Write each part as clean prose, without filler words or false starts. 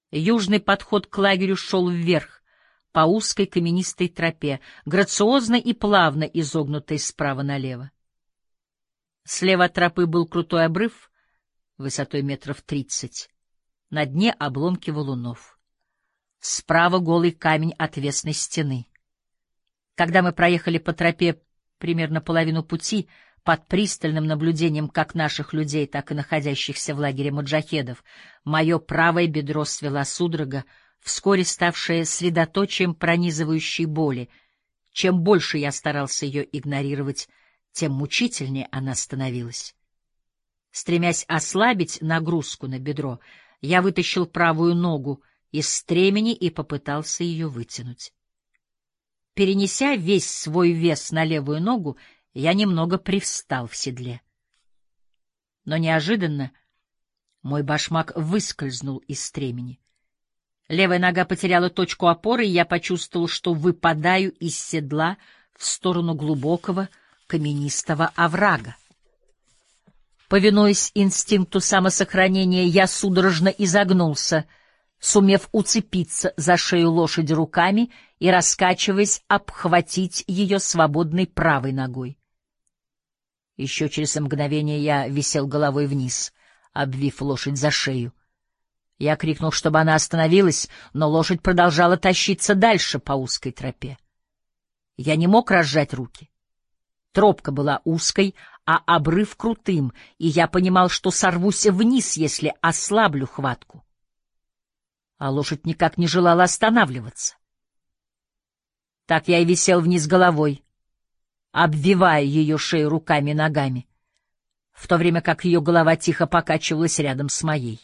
Южный подход к лагерю шел вверх, по узкой каменистой тропе, грациозно и плавно изогнутой справа налево. Слева от тропы был крутой обрыв, высотой 30 метров, на дне обломки валунов. Справа голый камень отвесной стены. Когда мы проехали по тропе примерно половину пути, под пристальным наблюдением как наших людей, так и находящихся в лагере маджахедов, мое правое бедро свела судорога, вскоре ставшая средоточием пронизывающей боли. Чем больше я старался ее игнорировать, тем мучительнее она становилась. Стремясь ослабить нагрузку на бедро, я вытащил правую ногу из стремени и попытался ее вытянуть. Перенеся весь свой вес на левую ногу, я немного привстал в седле. Но неожиданно мой башмак выскользнул из стремени. Левая нога потеряла точку опоры, и я почувствовал, что выпадаю из седла в сторону глубокого каменистого оврага. Повинуясь инстинкту самосохранения, я судорожно изогнулся, сумев уцепиться за шею лошади руками и, раскачиваясь, обхватить ее свободной правой ногой. Еще через мгновение я висел головой вниз, обвив лошадь за шею. Я крикнул, чтобы она остановилась, но лошадь продолжала тащиться дальше по узкой тропе. Я не мог разжать руки. Тропка была узкой, а обрыв крутым, и я понимал, что сорвусь вниз, если ослаблю хватку. А лошадь никак не желала останавливаться. Так я и висел вниз головой, обвивая ее шею руками и ногами, в то время как ее голова тихо покачивалась рядом с моей.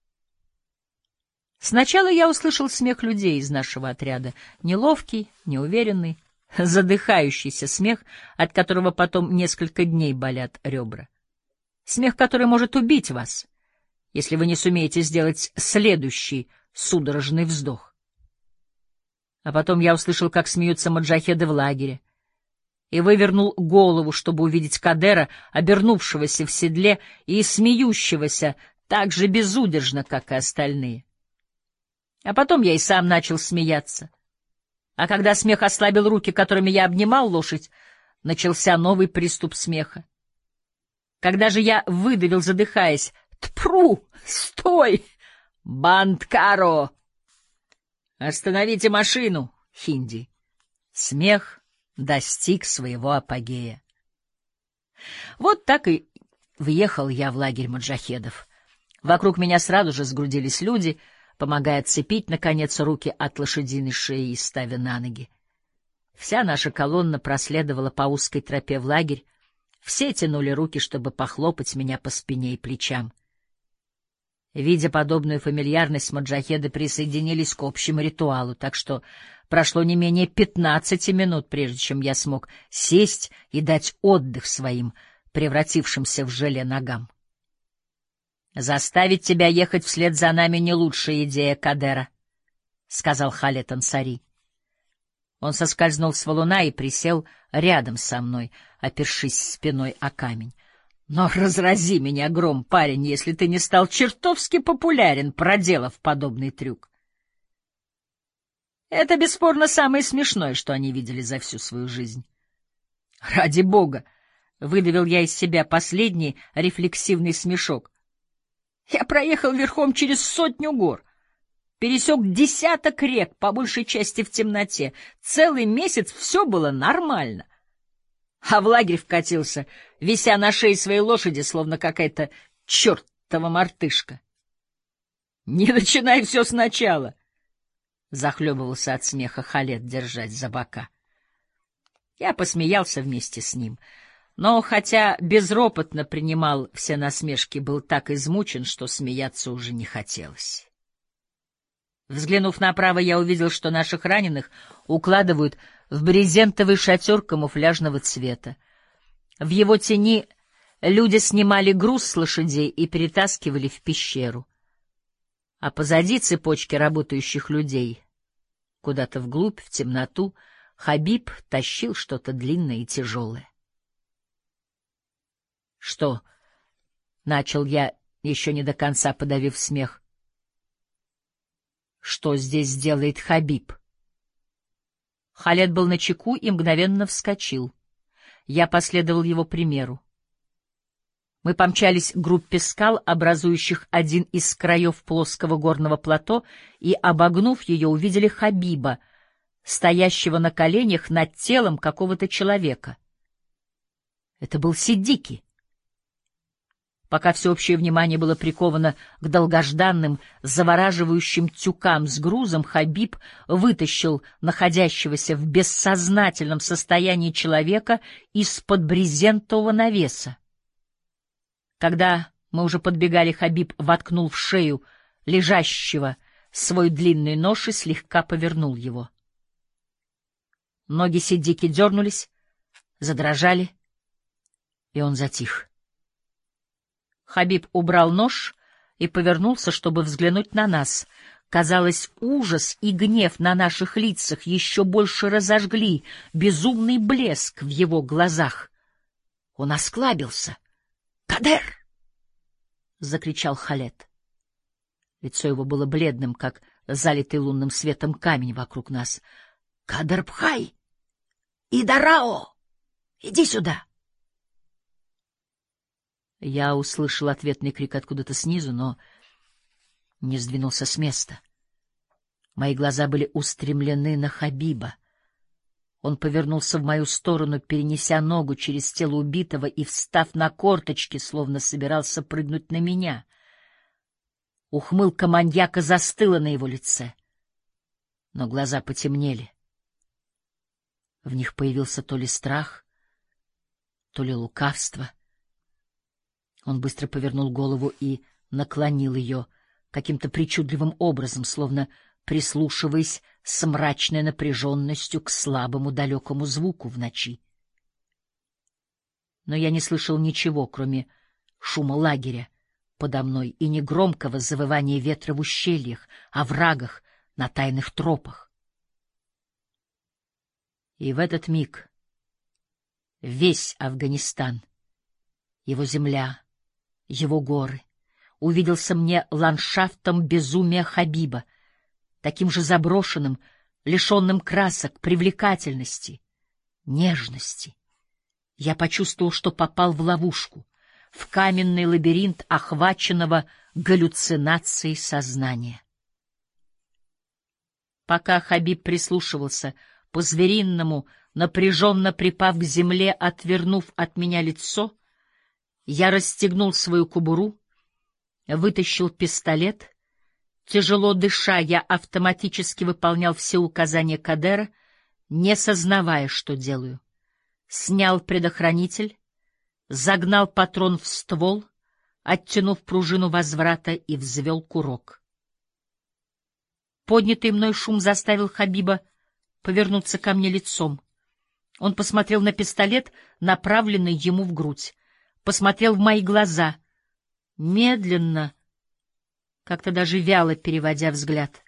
Сначала я услышал смех людей из нашего отряда, неловкий, неуверенный, задыхающийся смех, от которого потом несколько дней болят ребра. Смех, который может убить вас, если вы не сумеете сделать следующий судорожный вздох. А потом я услышал, как смеются маджахеды в лагере, и вывернул голову, чтобы увидеть Кадера, обернувшегося в седле и смеющегося так же безудержно, как и остальные. А потом я и сам начал смеяться. А когда смех ослабил руки, которыми я обнимал лошадь, начался новый приступ смеха. Когда же я выдавил, задыхаясь: «Тпру! Стой! Бандкаро! Остановите машину, хинди!» Смех достиг своего апогея. Вот так и въехал я в лагерь маджахедов. Вокруг меня сразу же сгрудились люди, помогая отцепить, наконец, руки от лошадиной шеи и ставя на ноги. Вся наша колонна проследовала по узкой тропе в лагерь, все тянули руки, чтобы похлопать меня по спине и плечам. Видя подобную фамильярность, маджахеды присоединились к общему ритуалу, так что прошло не менее 15 минут, прежде чем я смог сесть и дать отдых своим превратившимся в желе ногам. «Заставить тебя ехать вслед за нами — не лучшая идея, Кадера», — сказал Халед Ансари. Он соскользнул с валуна и присел рядом со мной, опершись спиной о камень. «Но разрази меня гром, парень, если ты не стал чертовски популярен, проделав подобный трюк. Это бесспорно самое смешное, что они видели за всю свою жизнь». «Ради бога!» — выдавил я из себя последний рефлексивный смешок. «Я проехал верхом через 100 гор, пересек 10 рек, по большей части в темноте. Целый месяц все было нормально. А в лагерь вкатился, вися на шее своей лошади, словно какая-то чертова мартышка». «Не начинай все сначала!» — захлебывался от смеха Халед, держась за бока. Я посмеялся вместе с ним, но, хотя безропотно принимал все насмешки, был так измучен, что смеяться уже не хотелось. Взглянув направо, я увидел, что наших раненых укладывают в брезентовый шатер камуфляжного цвета. В его тени люди снимали груз с лошадей и перетаскивали в пещеру. А позади цепочки работающих людей, куда-то вглубь, в темноту, Хабиб тащил что-то длинное и тяжелое. «Что?» — начал я, еще не до конца подавив смех. что здесь делает Хабиб?» Халед был начеку и мгновенно вскочил. Я последовал его примеру. Мы помчались к группе скал, образующих один из краев плоского горного плато, и, обогнув ее, увидели Хабиба, стоящего на коленях над телом какого-то человека. Это был Сиддики. Пока всеобщее внимание было приковано к долгожданным, завораживающим тюкам с грузом, Хабиб вытащил находящегося в бессознательном состоянии человека из-под брезентового навеса. Когда мы уже подбегали, Хабиб воткнул в шею лежащего свой длинный нож и слегка повернул его. Ноги Сиддики дернулись, задрожали, и он затих. Хабиб убрал нож и повернулся, чтобы взглянуть на нас. Казалось, ужас и гнев на наших лицах еще больше разожгли безумный блеск в его глазах. Он осклабился. «Кадер!» — закричал Халед. Лицо его было бледным, как залитый лунным светом камень вокруг нас. «Кадер-Бхай! Идарао! Иди сюда!» Я услышал ответный крик откуда-то снизу, но не сдвинулся с места. Мои глаза были устремлены на Хабиба. Он повернулся в мою сторону, перенеся ногу через тело убитого и, встав на корточки, словно собирался прыгнуть на меня. Ухмылка маньяка застыла на его лице, но глаза потемнели. В них появился то ли страх, то ли лукавство. Он быстро повернул голову и наклонил ее каким-то причудливым образом, словно прислушиваясь с мрачной напряженностью к слабому далекому звуку в ночи. Но я не слышал ничего, кроме шума лагеря подо мной и негромкого завывания ветра в ущельях, оврагах, на тайных тропах. И в этот миг весь Афганистан, его земля, его горы, увиделся мне ландшафтом безумия Хабиба, таким же заброшенным, лишенным красок, привлекательности, нежности. Я почувствовал, что попал в ловушку, в каменный лабиринт охваченного галлюцинацией сознания. Пока Хабиб прислушивался, по-звериному, напряженно припав к земле, отвернув от меня лицо, я расстегнул свою кобуру, вытащил пистолет. Тяжело дыша, я автоматически выполнял все указания Кадера, не сознавая, что делаю. Снял предохранитель, загнал патрон в ствол, оттянув пружину возврата, и взвел курок. Поднятый мной шум заставил Хабиба повернуться ко мне лицом. Он посмотрел на пистолет, направленный ему в грудь, посмотрел в мои глаза, медленно, как-то даже вяло переводя взгляд.